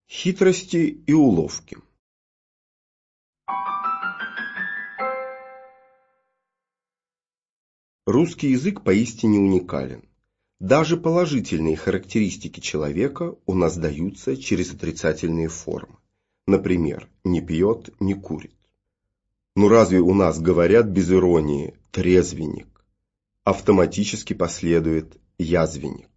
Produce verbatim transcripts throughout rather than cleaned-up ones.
Хитрости и уловки. Русский язык поистине уникален. Даже положительные характеристики человека у нас даются через отрицательные формы. Например, не пьет, не курит. Ну разве у нас говорят без иронии трезвенник? Автоматически последует язвенник.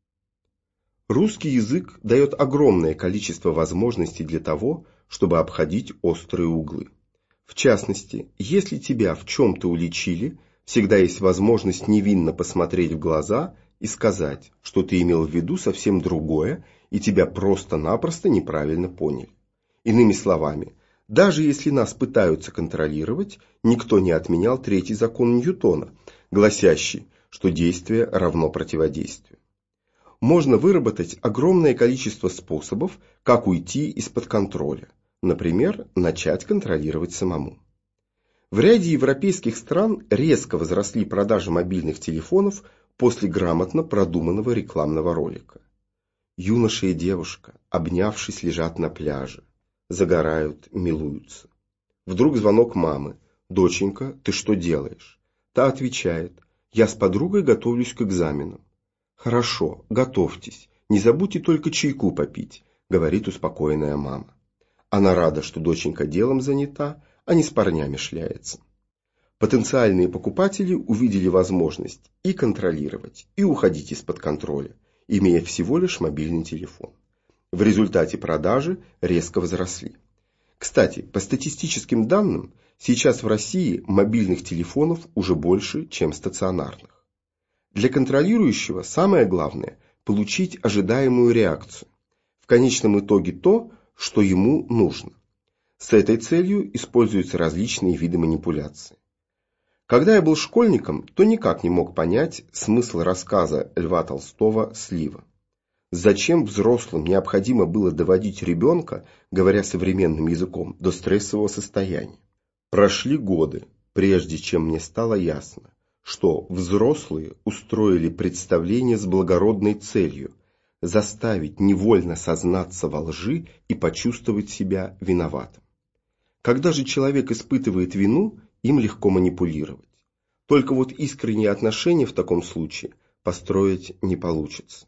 Русский язык дает огромное количество возможностей для того, чтобы обходить острые углы. В частности, если тебя в чем-то уличили, всегда есть возможность невинно посмотреть в глаза и сказать, что ты имел в виду совсем другое, и тебя просто-напросто неправильно поняли. Иными словами, даже если нас пытаются контролировать, никто не отменял третий закон Ньютона, гласящий, что действие равно противодействию. Можно выработать огромное количество способов, как уйти из-под контроля. Например, начать контролировать самому. В ряде европейских стран резко возросли продажи мобильных телефонов после грамотно продуманного рекламного ролика. Юноша и девушка, обнявшись, лежат на пляже. Загорают, милуются. Вдруг звонок мамы. «Доченька, ты что делаешь?» Та отвечает: «Я с подругой готовлюсь к экзаменам». «Хорошо, готовьтесь, не забудьте только чайку попить», — говорит успокоенная мама. Она рада, что доченька делом занята, а не с парнями шляется. Потенциальные покупатели увидели возможность и контролировать, и уходить из-под контроля, имея всего лишь мобильный телефон. В результате продажи резко возросли. Кстати, по статистическим данным, сейчас в России мобильных телефонов уже больше, чем стационарных. Для контролирующего самое главное – получить ожидаемую реакцию. В конечном итоге то, что ему нужно. С этой целью используются различные виды манипуляции. Когда я был школьником, то никак не мог понять смысл рассказа Льва Толстого «Слива». Зачем взрослым необходимо было доводить ребенка, говоря современным языком, до стрессового состояния? Прошли годы, прежде чем мне стало ясно, что взрослые устроили представление с благородной целью – заставить невольно сознаться во лжи и почувствовать себя виноватым. Когда же человек испытывает вину, им легко манипулировать. Только вот искренние отношения в таком случае построить не получится.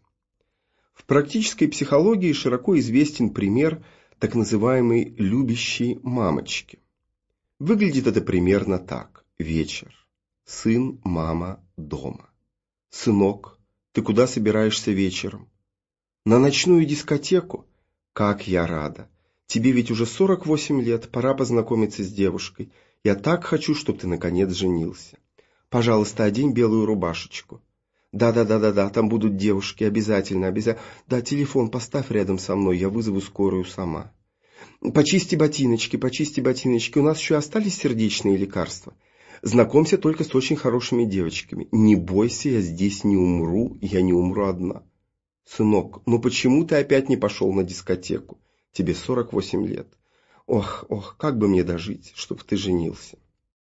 В практической психологии широко известен пример так называемой «любящей мамочки». Выглядит это примерно так. Вечер. Сын, мама дома. «Сынок, ты куда собираешься вечером?» «На ночную дискотеку?» «Как я рада! Тебе ведь уже сорок восемь лет, пора познакомиться с девушкой. Я так хочу, чтобы ты наконец женился. Пожалуйста, одень белую рубашечку». «Да-да-да-да-да, там будут девушки, обязательно, обязательно. Да, телефон поставь рядом со мной, я вызову скорую сама». «Почисти ботиночки, почисти ботиночки, у нас еще остались сердечные лекарства. Знакомься только с очень хорошими девочками. Не бойся, я здесь не умру, я не умру одна». «Сынок, ну почему ты опять не пошел на дискотеку? Тебе сорок восемь лет. Ох, ох, как бы мне дожить, чтобы ты женился».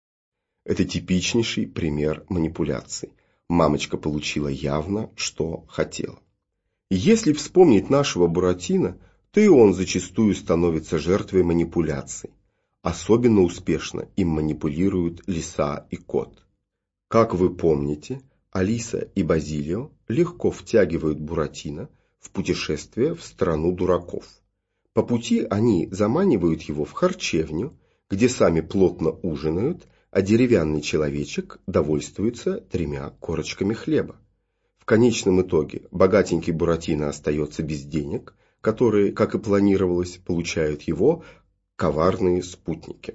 Это типичнейший пример манипуляций. Мамочка получила явно, что хотела. Если вспомнить нашего Буратино, то и он зачастую становится жертвой манипуляций. Особенно успешно им манипулируют лиса и кот. Как вы помните, Алиса и Базилио легко втягивают Буратино в путешествие в страну дураков. По пути они заманивают его в харчевню, где сами плотно ужинают, а деревянный человечек довольствуется тремя корочками хлеба. В конечном итоге богатенький Буратино остается без денег, которые, как и планировалось, получают его коварные спутники.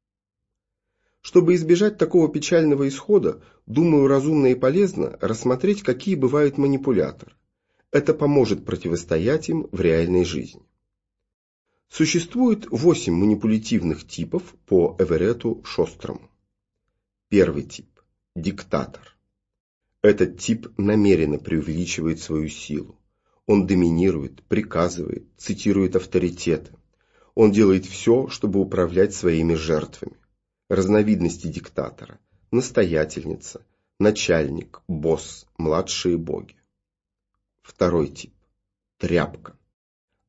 Чтобы избежать такого печального исхода, думаю, разумно и полезно рассмотреть, какие бывают манипуляторы. Это поможет противостоять им в реальной жизни. Существует восемь манипулятивных типов по Эверетту Шострому. Первый тип – диктатор. Этот тип намеренно преувеличивает свою силу. Он доминирует, приказывает, цитирует авторитеты. Он делает все, чтобы управлять своими жертвами. Разновидности диктатора – настоятельница, начальник, босс, младшие боги. Второй тип – тряпка.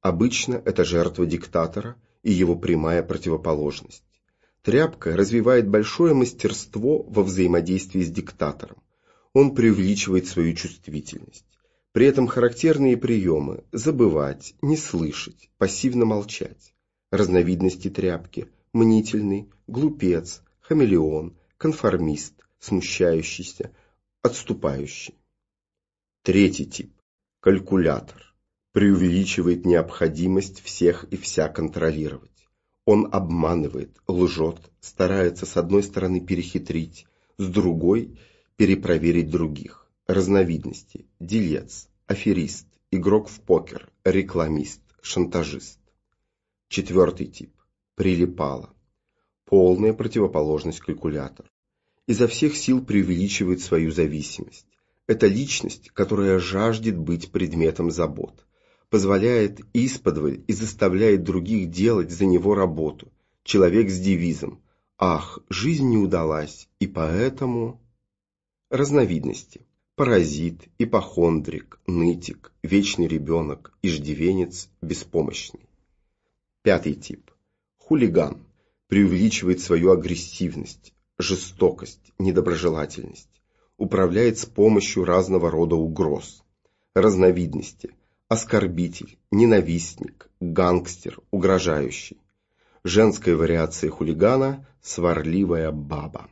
Обычно это жертва диктатора и его прямая противоположность. Тряпка развивает большое мастерство во взаимодействии с диктатором. Он преувеличивает свою чувствительность. При этом характерные приемы – забывать, не слышать, пассивно молчать. Разновидности тряпки – мнительный, глупец, хамелеон, конформист, смущающийся, отступающий. Третий тип – калькулятор. Преувеличивает необходимость всех и вся контролировать. Он обманывает, лжет, старается с одной стороны перехитрить, с другой – перепроверить других. Разновидности – делец, аферист, игрок в покер, рекламист, шантажист. Четвертый тип – прилипало. Полная противоположность калькулятор. Изо всех сил преувеличивает свою зависимость. Это личность, которая жаждет быть предметом забот. Позволяет исподволь и заставляет других делать за него работу. Человек с девизом «Ах, жизнь не удалась, и поэтому…» Разновидности. Паразит, ипохондрик, нытик, вечный ребенок, иждивенец, беспомощный. Пятый тип. Хулиган. Преувеличивает свою агрессивность, жестокость, недоброжелательность. Управляет с помощью разного рода угроз. Разновидности. Оскорбитель, ненавистник, гангстер, угрожающий. Женская вариация хулигана – сварливая баба.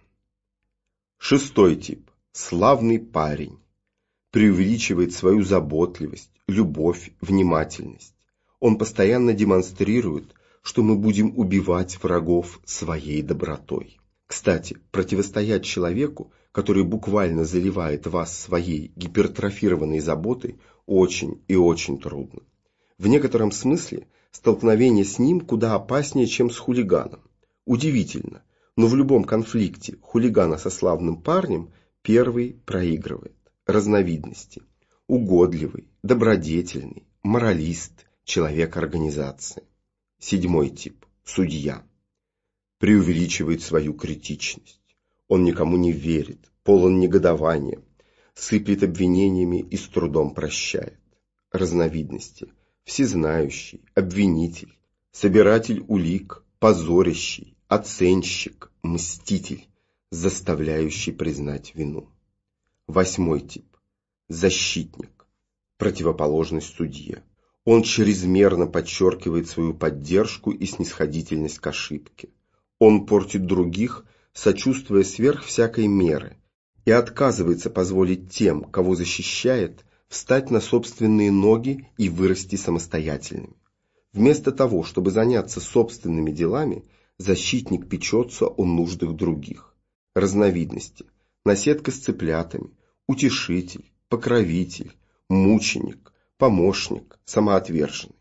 Шестой тип. Славный парень. Преувеличивает свою заботливость, любовь, внимательность. Он постоянно демонстрирует, что мы будем убивать врагов своей добротой. Кстати, противостоять человеку, который буквально заливает вас своей гипертрофированной заботой, очень и очень трудно. В некотором смысле столкновение с ним куда опаснее, чем с хулиганом. Удивительно, но в любом конфликте хулигана со славным парнем первый проигрывает. Разновидности. Угодливый, добродетельный, моралист, человек организации. Седьмой тип. Судья. Преувеличивает свою критичность. Он никому не верит, полон негодования, сыплет обвинениями и с трудом прощает. Разновидности. Всезнающий, обвинитель, собиратель улик, позорящий, оценщик, мститель, заставляющий признать вину. Восьмой тип. Защитник. Противоположность судье. Он чрезмерно подчеркивает свою поддержку и снисходительность к ошибке. Он портит других, сочувствуя сверх всякой меры, и отказывается позволить тем, кого защищает, встать на собственные ноги и вырасти самостоятельными. Вместо того, чтобы заняться собственными делами, защитник печется о нуждах других. Разновидности. Наседка с цыплятами, утешитель, покровитель, мученик, помощник, самоотверженный.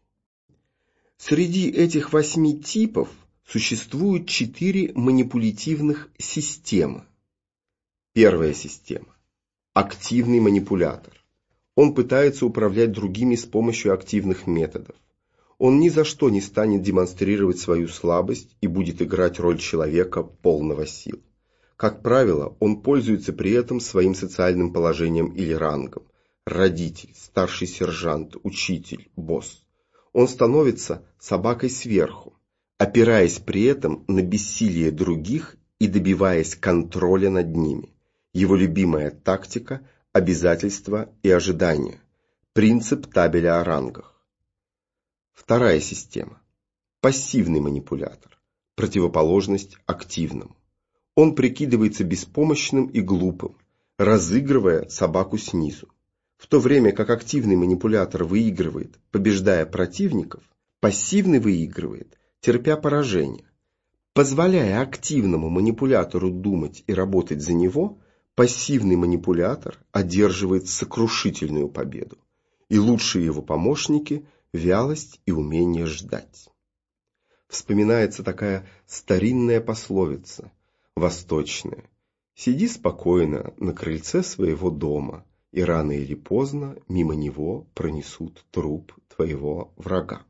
Среди этих восьми типов существует четыре манипулятивных системы. Первая система. Активный манипулятор. Он пытается управлять другими с помощью активных методов. Он ни за что не станет демонстрировать свою слабость и будет играть роль человека полного сил. Как правило, он пользуется при этом своим социальным положением или рангом. Родитель, старший сержант, учитель, босс. Он становится собакой сверху, опираясь при этом на бессилие других и добиваясь контроля над ними. Его любимая тактика – обязательства и ожидания. Принцип табеля о рангах. Вторая система. Пассивный манипулятор. Противоположность активному. Он прикидывается беспомощным и глупым, разыгрывая собаку снизу. В то время как активный манипулятор выигрывает, побеждая противников, пассивный выигрывает, терпя поражение. Позволяя активному манипулятору думать и работать за него, пассивный манипулятор одерживает сокрушительную победу. И лучшие его помощники – вялость и умение ждать. Вспоминается такая старинная пословица, восточная: «Сиди спокойно на крыльце своего дома, и рано или поздно мимо него пронесут труп твоего врага».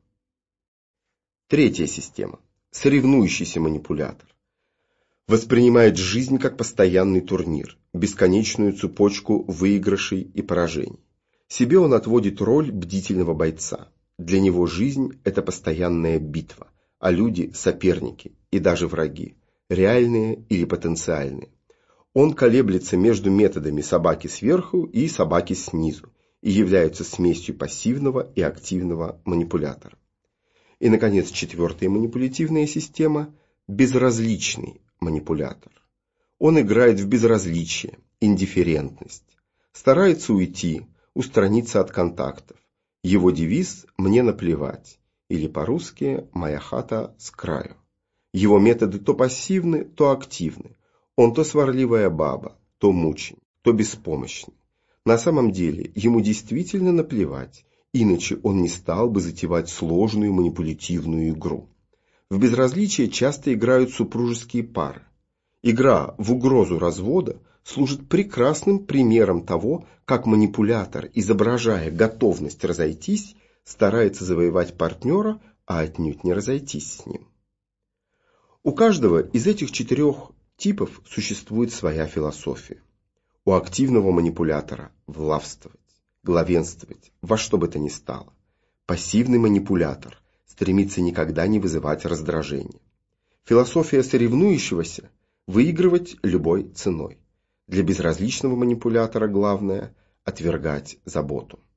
Третья система. Соревнующийся манипулятор. Воспринимает жизнь как постоянный турнир, бесконечную цепочку выигрышей и поражений. Себе он отводит роль бдительного бойца. Для него жизнь – это постоянная битва, а люди – соперники и даже враги, реальные или потенциальные. Он колеблется между методами собаки сверху и собаки снизу и является смесью пассивного и активного манипулятора. И, наконец, четвертая манипулятивная система – безразличный манипулятор. Он играет в безразличие, индифферентность, старается уйти, устраниться от контактов. Его девиз «мне наплевать» или по-русски «моя хата с краю». Его методы то пассивны, то активны. Он то сварливая баба, то мучень, то беспомощный. На самом деле ему действительно наплевать, иначе он не стал бы затевать сложную манипулятивную игру. В безразличие часто играют супружеские пары. Игра в угрозу развода служит прекрасным примером того, как манипулятор, изображая готовность разойтись, старается завоевать партнера, а отнюдь не разойтись с ним. У каждого из этих четырех типов существует своя философия. У активного манипулятора – властвовать, главенствовать, во что бы то ни стало. Пассивный манипулятор стремится никогда не вызывать раздражения. Философия соревнующегося – выигрывать любой ценой. Для безразличного манипулятора главное – отвергать заботу.